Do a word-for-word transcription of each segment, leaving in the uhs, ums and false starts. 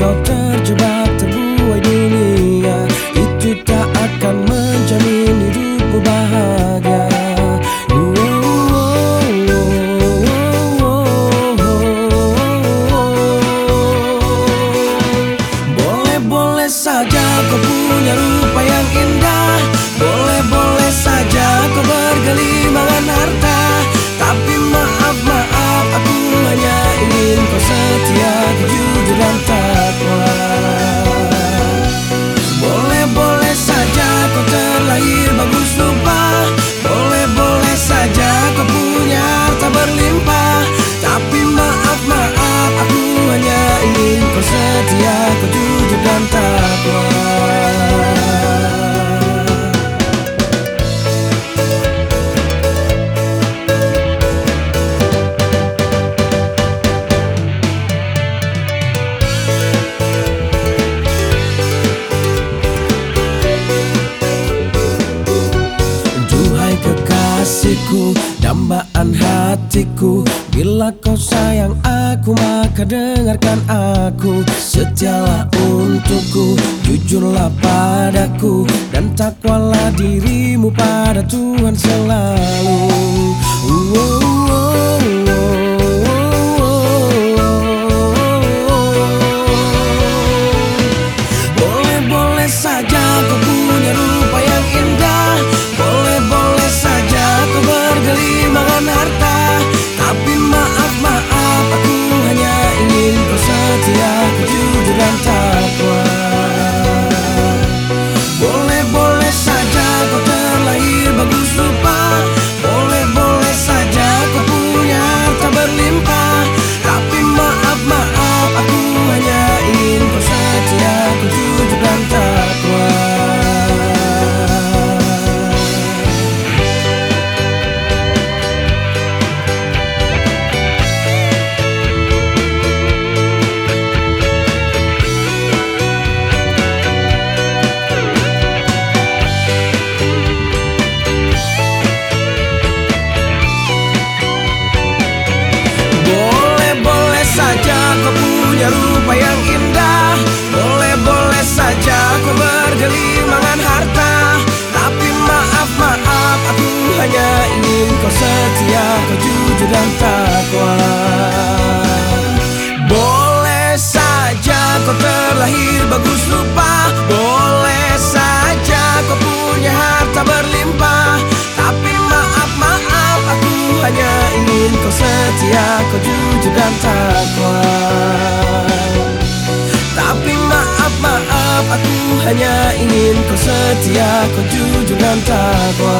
kau terjebak terbuai dunia, itu tak akan menjamin hidupmu bahagia. Boleh-boleh saja kau punya rupa yang indah, boleh-boleh saja kau bergelimangan harta, tapi maaf, maaf, aku hanya ingin kau setia, jujur dan takwa. Boleh-boleh saja kau terlahir bagus rupa, boleh-boleh saja kau punya harta berlimpah, tapi maaf, maaf, aku hanya ingin kau setia, kau jujur dan takwa. Kekasihku, dambaan hatiku, bila kau sayang aku maka dengarkan aku. Setialah untukku, jujurlah padaku, dan takwalah dirimu pada Tuhan selalu. uh, uh, uh, Boleh-boleh saja kau punya rupa yang indah, boleh-boleh saja kau bergelimangan harta, tapi maaf, maaf, aku hanya ingin kau setia, kau jujur dan takwa. Boleh-boleh saja kau terlahir bagus rupa, boleh-boleh saja kau punya harta berlimpah, tapi maaf, maaf, aku hanya ingin kau setia, kau jujur dan takwa. Boleh-boleh saja kau punya rupa yang indah, boleh-boleh saja kau bergelimangan harta, tapi maaf, maaf, aku hanya ingin kau setia, kau jujur dan takwa. Boleh saja kau terlahir bagus rupa, boleh saja kau punya harta berlimpah, tapi maaf, maaf, aku hanya ingin kau setia, kau jujur dan takwa. Tapi maaf, maaf, aku hanya ingin kau setia, kau jujur dan takwa.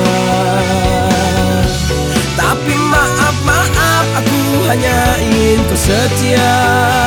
Tapi maaf, maaf, aku hanya ingin kau setia.